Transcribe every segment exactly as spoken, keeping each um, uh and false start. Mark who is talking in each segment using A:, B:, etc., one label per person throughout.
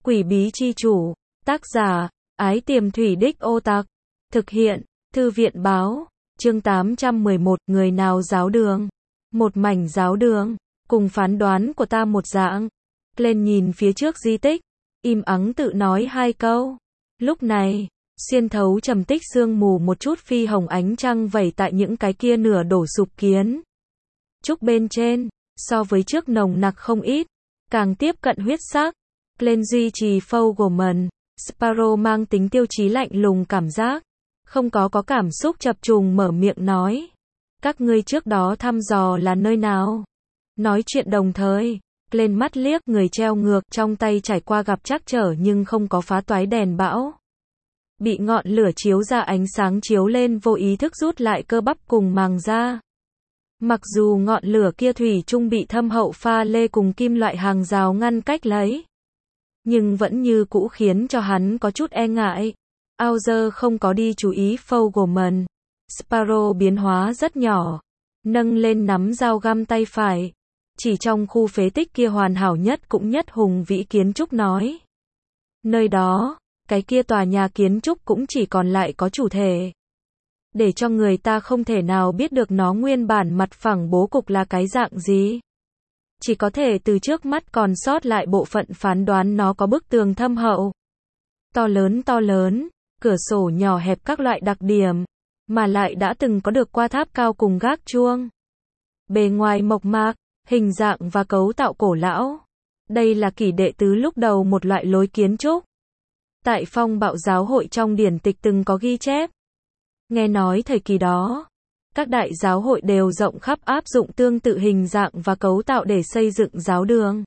A: Quỷ bí chi chủ, tác giả, Ái Tiềm Thủy Đích Ô Tặc, thực hiện, Thư viện báo, chương tám trăm mười một, người nào giáo đường, một mảnh giáo đường, cùng phán đoán của ta một dạng, lên nhìn phía trước di tích, im ắng tự nói hai câu, lúc này, xuyên thấu trầm tích sương mù một chút phi hồng ánh trăng vẩy tại những cái kia nửa đổ sụp kiến trúc bên trên, so với trước nồng nặc không ít, càng tiếp cận huyết sắc. Lên duy trì Fogelman, Sparrow mang tính tiêu chí lạnh lùng cảm giác, không có có cảm xúc chập trùng mở miệng nói. Các ngươi trước đó thăm dò là nơi nào? Nói chuyện đồng thời, lên mắt liếc người treo ngược trong tay trải qua gặp trắc trở nhưng không có phá toái đèn bão. Bị ngọn lửa chiếu ra ánh sáng chiếu lên vô ý thức rút lại cơ bắp cùng màng da. Mặc dù ngọn lửa kia thủy chung bị thâm hậu pha lê cùng kim loại hàng rào ngăn cách lấy, nhưng vẫn như cũ khiến cho hắn có chút e ngại. Auger không có đi chú ý Fogelman. Sparrow biến hóa rất nhỏ, nâng lên nắm dao găm tay phải, chỉ trong khu phế tích kia hoàn hảo nhất cũng nhất hùng vĩ kiến trúc nói. Nơi đó, cái kia tòa nhà kiến trúc cũng chỉ còn lại có chủ thể, để cho người ta không thể nào biết được nó nguyên bản mặt phẳng bố cục là cái dạng gì. Chỉ có thể từ trước mắt còn sót lại bộ phận phán đoán nó có bức tường thâm hậu, to lớn to lớn, cửa sổ nhỏ hẹp các loại đặc điểm, mà lại đã từng có được qua tháp cao cùng gác chuông. Bề ngoài mộc mạc, hình dạng và cấu tạo cổ lão. Đây là kỷ đệ tứ lúc đầu một loại lối kiến trúc. Tại phong bạo giáo hội trong điển tịch từng có ghi chép. Nghe nói thời kỳ đó, các đại giáo hội đều rộng khắp áp dụng tương tự hình dạng và cấu tạo để xây dựng giáo đường.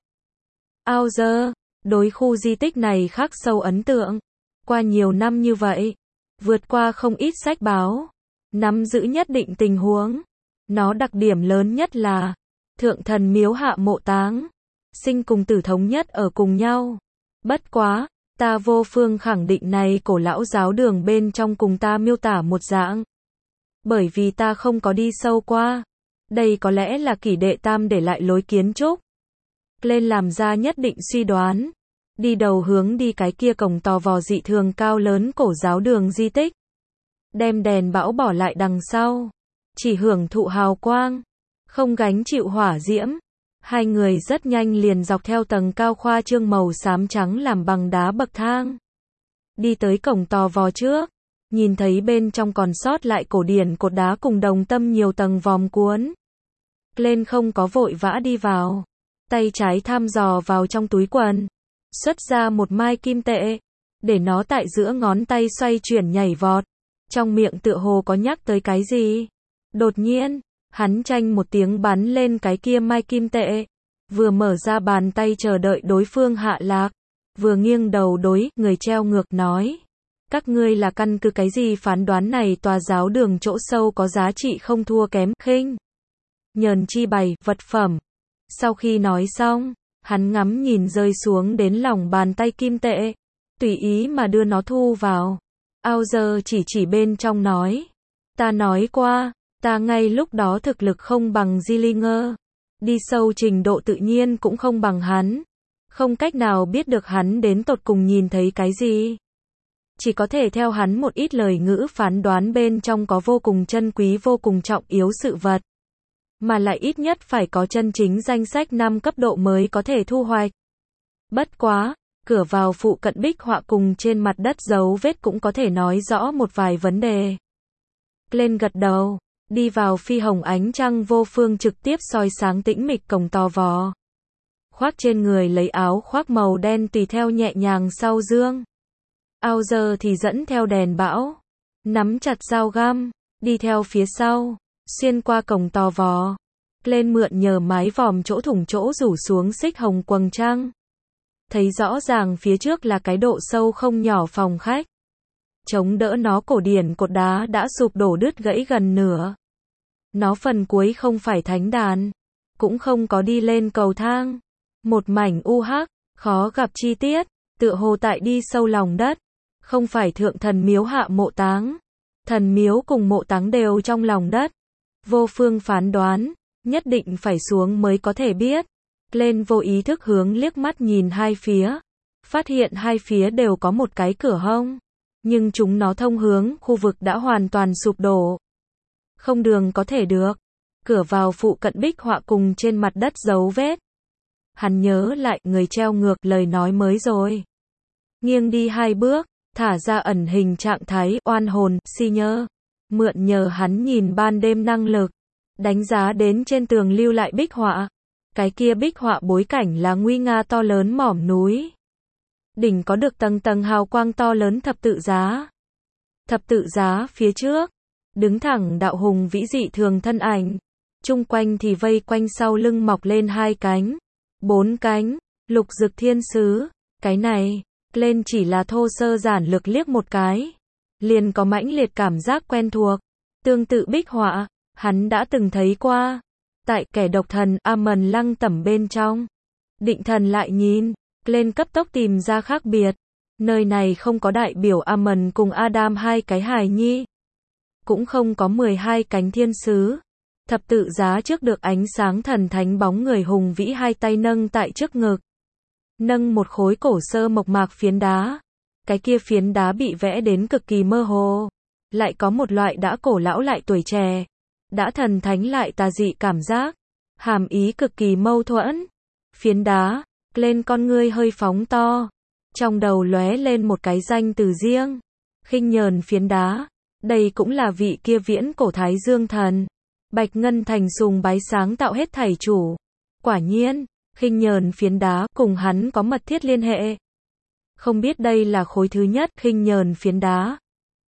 A: Auger, đối khu di tích này khắc sâu ấn tượng. Qua nhiều năm như vậy, vượt qua không ít sách báo, nắm giữ nhất định tình huống. Nó đặc điểm lớn nhất là, thượng thần miếu hạ mộ táng, sinh cùng tử thống nhất ở cùng nhau. Bất quá, ta vô phương khẳng định này cổ lão giáo đường bên trong cùng ta miêu tả một dạng. Bởi vì ta không có đi sâu qua. Đây có lẽ là kỷ đệ tam để lại lối kiến trúc. Lên làm ra nhất định suy đoán. Đi đầu hướng đi cái kia cổng tò vò dị thường cao lớn cổ giáo đường di tích. Đem đèn bão bỏ lại đằng sau. Chỉ hưởng thụ hào quang. Không gánh chịu hỏa diễm. Hai người rất nhanh liền dọc theo tầng cao khoa trương màu xám trắng làm bằng đá bậc thang. Đi tới cổng tò vò trước. Nhìn thấy bên trong còn sót lại cổ điển cột đá cùng đồng tâm nhiều tầng vòm cuốn. Lên không có vội vã đi vào. Tay trái thăm dò vào trong túi quần. Xuất ra một mai kim tệ. Để nó tại giữa ngón tay xoay chuyển nhảy vọt. Trong miệng tựa hồ có nhắc tới cái gì. Đột nhiên, hắn tranh một tiếng bắn lên cái kia mai kim tệ. Vừa mở ra bàn tay chờ đợi đối phương hạ lạc. Vừa nghiêng đầu đối người treo ngược nói. Các ngươi là căn cứ cái gì phán đoán này tòa giáo đường chỗ sâu có giá trị không thua kém khinh nhờn chi bày vật phẩm. Sau khi nói xong, hắn ngắm nhìn rơi xuống đến lòng bàn tay kim tệ, tùy ý mà đưa nó thu vào. Auger chỉ chỉ bên trong nói, ta nói qua, ta ngay lúc đó thực lực không bằng Dillinger, đi sâu trình độ tự nhiên cũng không bằng hắn, không cách nào biết được hắn đến tột cùng nhìn thấy cái gì. Chỉ có thể theo hắn một ít lời ngữ phán đoán bên trong có vô cùng chân quý vô cùng trọng yếu sự vật. Mà lại ít nhất phải có chân chính danh sách năm cấp độ mới có thể thu hoạch. Bất quá, cửa vào phụ cận bích họa cùng trên mặt đất dấu vết cũng có thể nói rõ một vài vấn đề. Lên gật đầu, đi vào phi hồng ánh trăng vô phương trực tiếp soi sáng tĩnh mịch cổng tò vò. Khoác trên người lấy áo khoác màu đen tùy theo nhẹ nhàng sau dương. Auger thì dẫn theo đèn bão, nắm chặt dao găm, đi theo phía sau, xuyên qua cổng tò vò, lên mượn nhờ mái vòm chỗ thủng chỗ rủ xuống xích hồng quầng trăng. Thấy rõ ràng phía trước là cái độ sâu không nhỏ phòng khách. Chống đỡ nó cổ điển cột đá đã sụp đổ đứt gãy gần nửa. Nó phần cuối không phải thánh đàn, cũng không có đi lên cầu thang. Một mảnh u hắc, khó gặp chi tiết, tựa hồ tại đi sâu lòng đất. Không phải thượng thần miếu hạ mộ táng. Thần miếu cùng mộ táng đều trong lòng đất. Vô phương phán đoán, nhất định phải xuống mới có thể biết. Lên vô ý thức hướng liếc mắt nhìn hai phía. phát hiện hai phía đều có một cái cửa hông, nhưng chúng nó thông hướng khu vực đã hoàn toàn sụp đổ. Không đường có thể được. Cửa vào phụ cận bích họa cùng trên mặt đất dấu vết. Hắn nhớ lại người treo ngược lời nói mới rồi. Nghiêng đi hai bước, thả ra ẩn hình trạng thái oan hồn, si nhơ. Mượn nhờ hắn nhìn ban đêm năng lực. Đánh giá đến trên tường lưu lại bích họa. Cái kia bích họa bối cảnh là nguy nga to lớn mỏm núi. Đỉnh có được tầng tầng hào quang to lớn thập tự giá. Thập tự giá phía trước, đứng thẳng đạo hùng vĩ dị thường thân ảnh. Chung quanh thì vây quanh sau lưng mọc lên hai cánh, bốn cánh, lục dực thiên sứ. Cái này, lên chỉ là thô sơ giản lược liếc một cái. Liền có mãnh liệt cảm giác quen thuộc. Tương tự bích họa, hắn đã từng thấy qua. Tại kẻ độc thần Amon lăng tẩm bên trong. Định thần lại nhìn, lên cấp tốc tìm ra khác biệt. Nơi này không có đại biểu Amon cùng Adam hai cái hài nhi. Cũng không có mười hai cánh thiên sứ. Thập tự giá trước được ánh sáng thần thánh bóng người hùng vĩ hai tay nâng tại trước ngực. Nâng một khối cổ sơ mộc mạc phiến đá. Cái kia phiến đá bị vẽ đến cực kỳ mơ hồ. Lại có một loại đã cổ lão lại tuổi trẻ. Đã thần thánh lại tà dị cảm giác. Hàm ý cực kỳ mâu thuẫn. Phiến đá, lên con ngươi hơi phóng to. Trong đầu lóe lên một cái danh từ riêng. Khinh nhờn phiến đá. Đây cũng là vị kia viễn cổ Thái Dương thần. Bạch Ngân Thành sùng bái sáng tạo hết thảy chủ. Quả nhiên, khinh nhờn phiến đá cùng hắn có mật thiết liên hệ. Không biết đây là khối thứ nhất khinh nhờn phiến đá.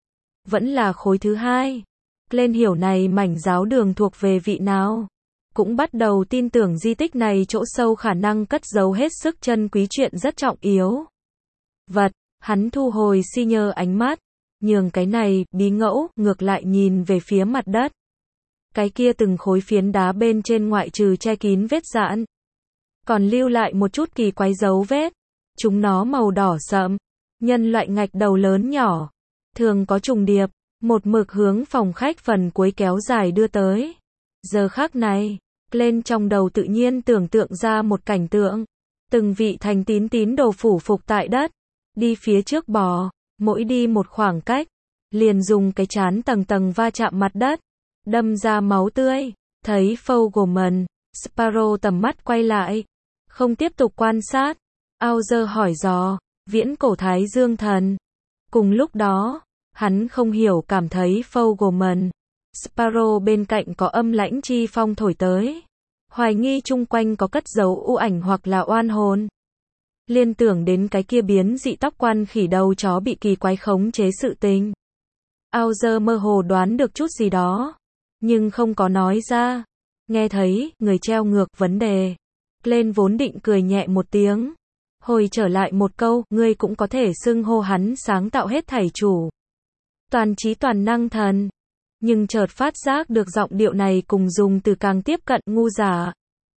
A: Vẫn là khối thứ hai. Lên hiểu này mảnh giáo đường thuộc về vị nào. Cũng bắt đầu tin tưởng di tích này chỗ sâu khả năng cất giấu hết sức chân quý chuyện rất trọng yếu. Vật, hắn thu hồi si nhơ ánh mắt. Nhường cái này, bí ngẫu, ngược lại nhìn về phía mặt đất. Cái kia từng khối phiến đá bên trên ngoại trừ che kín vết dạn. Còn lưu lại một chút kỳ quái dấu vết. Chúng nó màu đỏ sậm. Nhân loại ngạch đầu lớn nhỏ. Thường có trùng điệp. Một mực hướng phòng khách phần cuối kéo dài đưa tới. Giờ khắc này, lên trong đầu tự nhiên tưởng tượng ra một cảnh tượng. Từng vị thành tín tín đồ phủ phục tại đất. Đi phía trước bò. Mỗi đi một khoảng cách. Liền dùng cái chán tầng tầng va chạm mặt đất. Đâm ra máu tươi. Thấy Fogelman, Sparrow tầm mắt quay lại. Không tiếp tục quan sát. Auger hỏi dò. Viễn cổ Thái Dương thần. Cùng lúc đó, hắn không hiểu cảm thấy Fogelman, Sparrow bên cạnh có âm lãnh chi phong thổi tới. Hoài nghi chung quanh có cất giấu u ảnh hoặc là oan hồn. Liên tưởng đến cái kia biến dị tóc quan khỉ đầu chó bị kỳ quái khống chế sự tình. Auger mơ hồ đoán được chút gì đó. Nhưng không có nói ra. Nghe thấy, người treo ngược vấn đề. Lên vốn định cười nhẹ một tiếng. Hồi trở lại một câu, ngươi cũng có thể xưng hô hắn sáng tạo hết thảy chủ. Toàn trí toàn năng thần. Nhưng chợt phát giác được giọng điệu này cùng dùng từ càng tiếp cận ngu giả.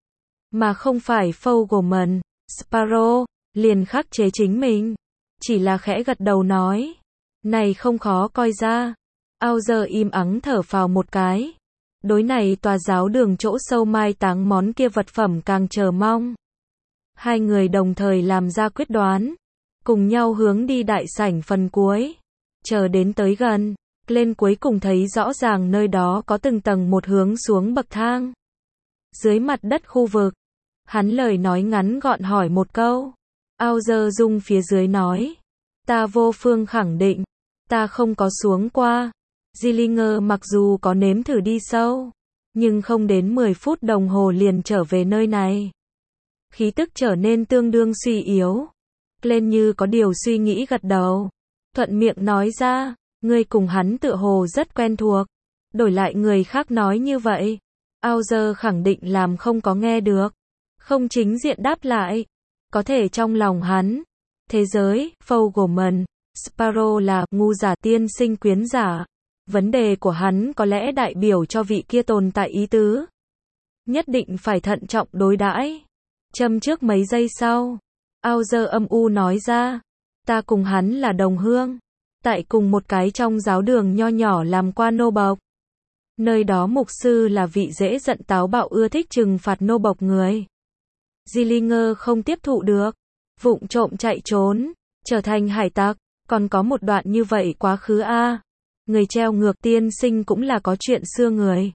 A: Mà không phải Fogelman, Sparrow, liền khắc chế chính mình. Chỉ là khẽ gật đầu nói. Này không khó coi ra. Auger im ắng thở phào một cái. Đối này tòa giáo đường chỗ sâu mai táng món kia vật phẩm càng chờ mong. Hai người đồng thời làm ra quyết đoán. Cùng nhau hướng đi đại sảnh phần cuối. Chờ đến tới gần. Lên cuối cùng thấy rõ ràng nơi đó có từng tầng một hướng xuống bậc thang. Dưới mặt đất khu vực. Hắn lời nói ngắn gọn hỏi một câu. Auger dung phía dưới nói. Ta vô phương khẳng định. Ta không có xuống qua. Zillinger mặc dù có nếm thử đi sâu. Nhưng không đến mười phút đồng hồ liền trở về nơi này. Khí tức trở nên tương đương suy yếu. Lên như có điều suy nghĩ gật đầu. Thuận miệng nói ra. Ngươi cùng hắn tựa hồ rất quen thuộc. Đổi lại người khác nói như vậy. Auger khẳng định làm không có nghe được. Không chính diện đáp lại. Có thể trong lòng hắn. Thế giới, Fogelman, Sparrow là ngu giả tiên sinh quyến giả. Vấn đề của hắn có lẽ đại biểu cho vị kia tồn tại ý tứ. Nhất định phải thận trọng đối đãi. Châm trước mấy giây sau. Auger âm u nói ra. Ta cùng hắn là đồng hương. Tại cùng một cái trong giáo đường nho nhỏ làm qua nô bộc. Nơi đó mục sư là vị dễ giận táo bạo ưa thích trừng phạt nô bộc người. Zillinger không tiếp thụ được. vụng trộm chạy trốn, trở thành hải tặc, còn có một đoạn như vậy quá khứ a. Người treo ngược tiên sinh cũng là có chuyện xưa người.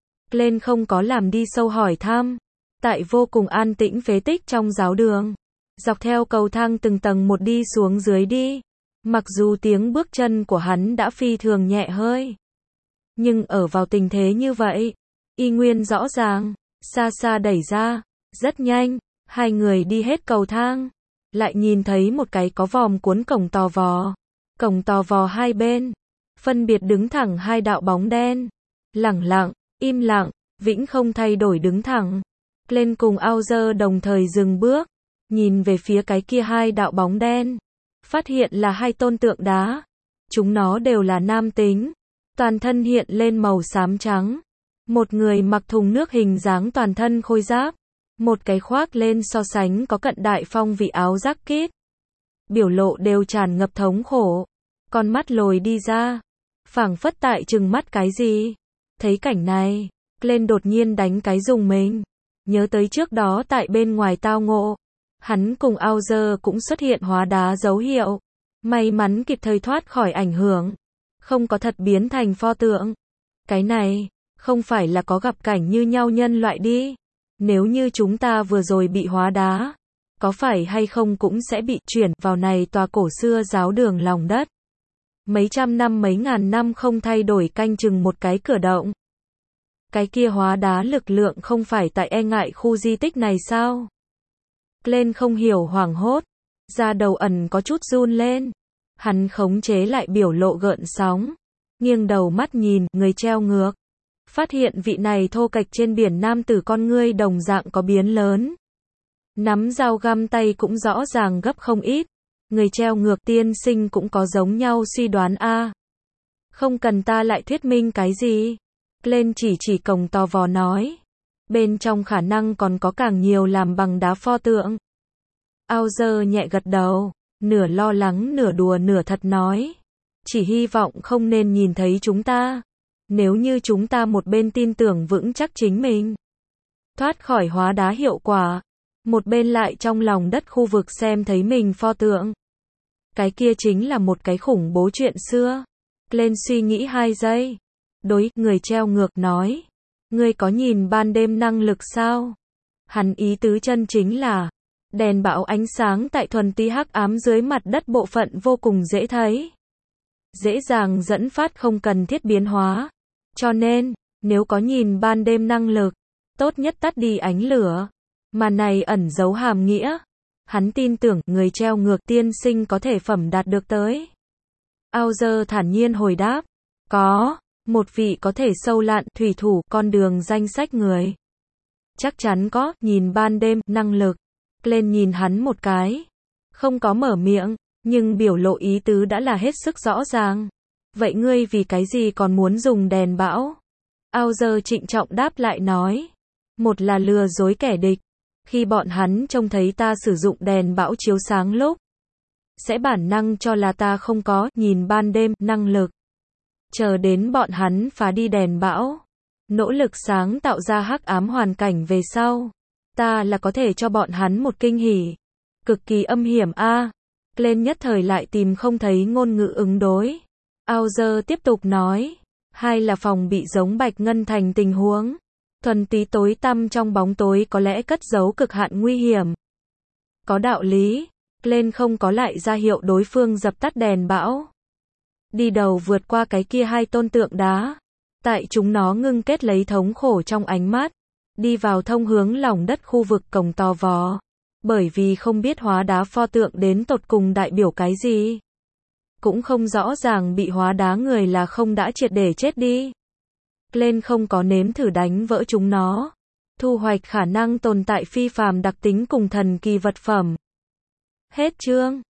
A: Lên không có làm đi sâu hỏi thăm. Tại vô cùng an tĩnh phế tích trong giáo đường. Dọc theo cầu thang từng tầng một đi xuống dưới đi. Mặc dù tiếng bước chân của hắn đã phi thường nhẹ hơi. Nhưng ở vào tình thế như vậy, y nguyên rõ ràng, xa xa đẩy ra, rất nhanh, hai người đi hết cầu thang. Lại nhìn thấy một cái có vòm cuốn cổng tò vò. Cổng tò vò hai bên, phân biệt đứng thẳng hai đạo bóng đen. Lẳng lặng, im lặng, vĩnh không thay đổi đứng thẳng. Lên cùng Auger đồng thời dừng bước, nhìn về phía cái kia hai đạo bóng đen. Phát hiện là hai tôn tượng đá. Chúng nó đều là nam tính. Toàn thân hiện lên màu xám trắng. Một người mặc thùng nước hình dáng toàn thân khôi giáp. Một cái khoác lên so sánh có cận đại phong vị áo jacket. Biểu lộ đều tràn ngập thống khổ. Con mắt lồi đi ra. Phảng phất tại trừng mắt cái gì. Thấy cảnh này, lên đột nhiên đánh cái rùng mình. Nhớ tới trước đó tại bên ngoài tao ngộ. Hắn cùng Auger cũng xuất hiện hóa đá dấu hiệu. May mắn kịp thời thoát khỏi ảnh hưởng. Không có thật biến thành pho tượng. Cái này, không phải là có gặp cảnh như nhau nhân loại đi. Nếu như chúng ta vừa rồi bị hóa đá, có phải hay không cũng sẽ bị chuyển vào này tòa cổ xưa giáo đường lòng đất. Mấy trăm năm mấy ngàn năm không thay đổi canh chừng một cái cửa động. Cái kia hóa đá lực lượng không phải tại e ngại khu di tích này sao? Lên không hiểu hoảng hốt, da đầu ẩn có chút run lên. Hắn khống chế lại biểu lộ gợn sóng, nghiêng đầu mắt nhìn người treo ngược. Phát hiện vị này thô kệch trên biển nam tử con ngươi đồng dạng có biến lớn. Nắm dao găm tay cũng rõ ràng gấp không ít. Người treo ngược tiên sinh cũng có giống nhau suy đoán a. Không cần ta lại thuyết minh cái gì. Lên chỉ chỉ cổng tò vò nói. Bên trong khả năng còn có càng nhiều làm bằng đá pho tượng. Auger nhẹ gật đầu, nửa lo lắng nửa đùa nửa thật nói. Chỉ hy vọng không nên nhìn thấy chúng ta. Nếu như chúng ta một bên tin tưởng vững chắc chính mình, thoát khỏi hóa đá hiệu quả, một bên lại trong lòng đất khu vực xem thấy mình pho tượng. Cái kia chính là một cái khủng bố chuyện xưa. Lên suy nghĩ hai giây. Đối, người treo ngược nói. Ngươi có nhìn ban đêm năng lực sao? Hắn ý tứ chân chính là, đèn bão ánh sáng tại thuần tí hắc ám dưới mặt đất bộ phận vô cùng dễ thấy. Dễ dàng dẫn phát không cần thiết biến hóa. Cho nên, nếu có nhìn ban đêm năng lực, tốt nhất tắt đi ánh lửa. Mà này ẩn giấu hàm nghĩa. Hắn tin tưởng người treo ngược tiên sinh có thể phẩm đạt được tới. Auger thản nhiên hồi đáp. Có, một vị có thể sâu lặn thủy thủ con đường danh sách người. Chắc chắn có, nhìn ban đêm, năng lực. Lên nhìn hắn một cái. Không có mở miệng, nhưng biểu lộ ý tứ đã là hết sức rõ ràng. Vậy ngươi vì cái gì còn muốn dùng đèn bão? Auger trịnh trọng đáp lại nói. Một là lừa dối kẻ địch. Khi bọn hắn trông thấy ta sử dụng đèn bão chiếu sáng lúc, sẽ bản năng cho là ta không có nhìn ban đêm năng lực. Chờ đến bọn hắn phá đi đèn bão, nỗ lực sáng tạo ra hắc ám hoàn cảnh về sau, ta là có thể cho bọn hắn một kinh hỉ. Cực kỳ âm hiểm a. À. Lên nhất thời lại tìm không thấy ngôn ngữ ứng đối. Auger tiếp tục nói. Hai là phòng bị giống Bạch Ngân Thành tình huống. Thuần tí tối tăm trong bóng tối có lẽ cất giấu cực hạn nguy hiểm. Có đạo lý. Lên không có lại ra hiệu đối phương dập tắt đèn bão. Đi đầu vượt qua cái kia hai tôn tượng đá. Tại chúng nó ngưng kết lấy thống khổ trong ánh mắt. Đi vào thông hướng lòng đất khu vực cổng tò vò. Bởi vì không biết hóa đá pho tượng đến tột cùng đại biểu cái gì. Cũng không rõ ràng bị hóa đá người là không đã triệt để chết đi. Lên không có nếm thử đánh vỡ chúng nó. Thu hoạch khả năng tồn tại phi phàm đặc tính cùng thần kỳ vật phẩm. Hết chương.